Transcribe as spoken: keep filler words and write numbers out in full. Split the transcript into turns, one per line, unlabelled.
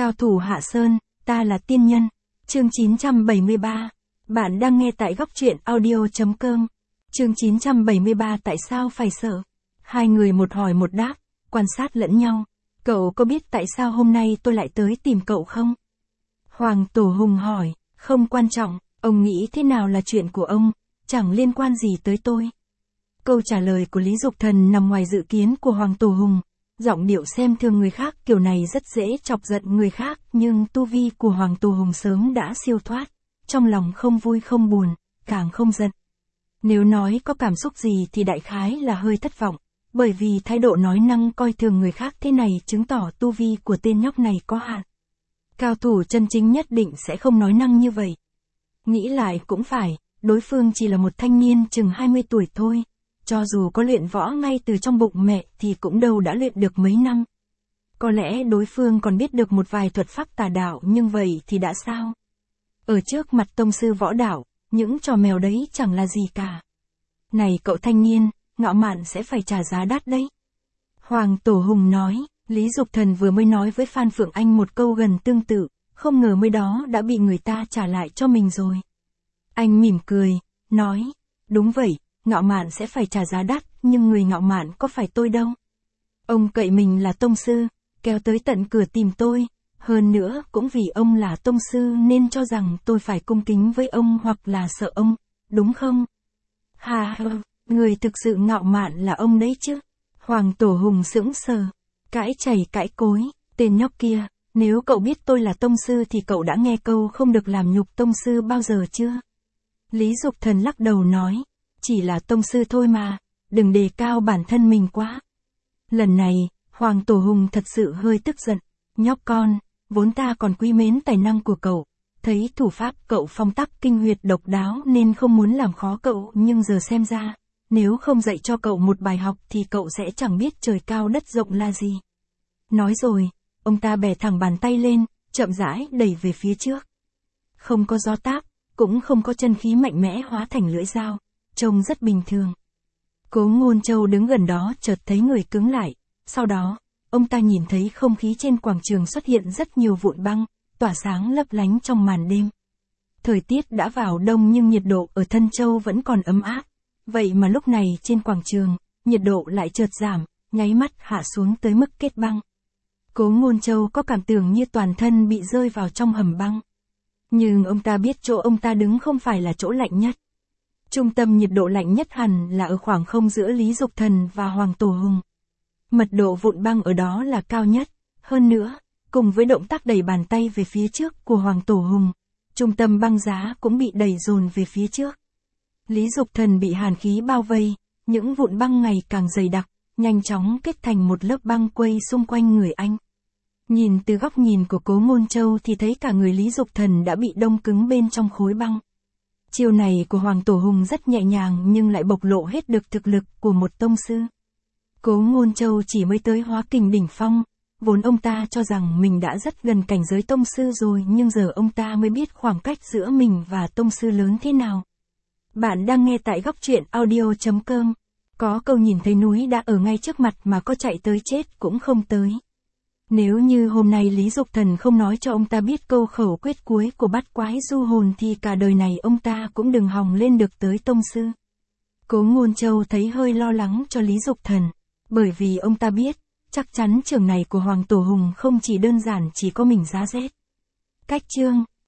Cao thủ Hạ Sơn, ta là tiên nhân. Chương chín trăm bảy mươi ba. Bạn đang nghe tại góc truyện audio.com. Chương chín trăm bảy mươi ba. Tại sao phải sợ? Hai người một hỏi một đáp, quan sát lẫn nhau. Cậu có biết tại sao hôm nay tôi lại tới tìm cậu không? Hoàng Tổ Hùng hỏi. Không quan trọng, ông nghĩ thế nào là chuyện của ông, chẳng liên quan gì tới tôi. Câu trả lời của Lý Dục Thần nằm ngoài dự kiến của Hoàng Tổ Hùng. Giọng điệu xem thường người khác kiểu này rất dễ chọc giận người khác, nhưng tu vi của Hoàng Tổ Hùng sớm đã siêu thoát. Trong lòng không vui không buồn, càng không giận. Nếu nói có cảm xúc gì thì đại khái là hơi thất vọng, bởi vì thái độ nói năng coi thường người khác thế này chứng tỏ tu vi của tên nhóc này có hạn. Cao thủ chân chính nhất định sẽ không nói năng như vậy. Nghĩ lại cũng phải, đối phương chỉ là một thanh niên chừng hai mươi tuổi thôi. Cho dù có luyện võ ngay từ trong bụng mẹ thì cũng đâu đã luyện được mấy năm. Có lẽ đối phương còn biết được một vài thuật pháp tà đạo, nhưng vậy thì đã sao? Ở trước mặt tông sư võ đạo, những trò mèo đấy chẳng là gì cả. Này cậu thanh niên, ngạo mạn sẽ phải trả giá đắt đấy. Hoàng Tổ Hùng nói. Lý Dục Thần vừa mới nói với Phan Phượng Anh một câu gần tương tự, không ngờ mới đó đã bị người ta trả lại cho mình rồi. Anh mỉm cười, nói, đúng vậy, ngạo mạn sẽ phải trả giá đắt, nhưng người ngạo mạn có phải tôi đâu. Ông cậy mình là tông sư, kéo tới tận cửa tìm tôi, hơn nữa cũng vì ông là tông sư nên cho rằng tôi phải cung kính với ông hoặc là sợ ông, đúng không? Hà hà, người thực sự ngạo mạn là ông đấy chứ. Hoàng Tổ Hùng sững sờ. Cãi chảy cãi cối, tên nhóc kia, nếu cậu biết tôi là tông sư thì cậu đã nghe câu không được làm nhục tông sư bao giờ chưa? Lý Dục Thần lắc đầu nói, chỉ là tông sư thôi mà, đừng đề cao bản thân mình quá. Lần này, Hoàng Tổ Hùng thật sự hơi tức giận, nhóc con, vốn ta còn quý mến tài năng của cậu, thấy thủ pháp cậu phong tắc kinh huyệt độc đáo nên không muốn làm khó cậu, nhưng giờ xem ra, nếu không dạy cho cậu một bài học thì cậu sẽ chẳng biết trời cao đất rộng là gì. Nói rồi, ông ta bẻ thẳng bàn tay lên, chậm rãi đẩy về phía trước. Không có gió táp, cũng không có chân khí mạnh mẽ hóa thành lưỡi dao, trông rất bình thường. Cố Ngôn Châu đứng gần đó chợt thấy người cứng lại, sau đó, ông ta nhìn thấy không khí trên quảng trường xuất hiện rất nhiều vụn băng, tỏa sáng lấp lánh trong màn đêm. Thời tiết đã vào đông nhưng nhiệt độ ở Thân Châu vẫn còn ấm áp. Vậy mà lúc này trên quảng trường, nhiệt độ lại chợt giảm, nháy mắt hạ xuống tới mức kết băng. Cố Ngôn Châu có cảm tưởng như toàn thân bị rơi vào trong hầm băng. Nhưng ông ta biết chỗ ông ta đứng không phải là chỗ lạnh nhất. Trung tâm nhiệt độ lạnh nhất hẳn là ở khoảng không giữa Lý Dục Thần và Hoàng Tổ Hùng. Mật độ vụn băng ở đó là cao nhất, hơn nữa, cùng với động tác đẩy bàn tay về phía trước của Hoàng Tổ Hùng, trung tâm băng giá cũng bị đẩy dồn về phía trước. Lý Dục Thần bị hàn khí bao vây, những vụn băng ngày càng dày đặc, nhanh chóng kết thành một lớp băng quây xung quanh người anh. Nhìn từ góc nhìn của Cố Ngôn Châu thì thấy cả người Lý Dục Thần đã bị đông cứng bên trong khối băng. Chiêu này của Hoàng Tổ Hùng rất nhẹ nhàng nhưng lại bộc lộ hết được thực lực của một tông sư. Cố Ngôn Châu chỉ mới tới hóa kình đỉnh phong, vốn ông ta cho rằng mình đã rất gần cảnh giới tông sư rồi, nhưng giờ ông ta mới biết khoảng cách giữa mình và tông sư lớn thế nào. Bạn đang nghe tại góc truyện audio.com. Có câu nhìn thấy núi đã ở ngay trước mặt mà có chạy tới chết cũng không tới. Nếu như hôm nay Lý Dục Thần không nói cho ông ta biết câu khẩu quyết cuối của bát quái du hồn thì cả đời này ông ta cũng đừng hòng lên được tới tông sư. Cố Ngôn Châu thấy hơi lo lắng cho Lý Dục Thần, bởi vì ông ta biết, chắc chắn trường này của Hoàng Tổ Hùng không chỉ đơn giản chỉ có mình giá rét. Cách chương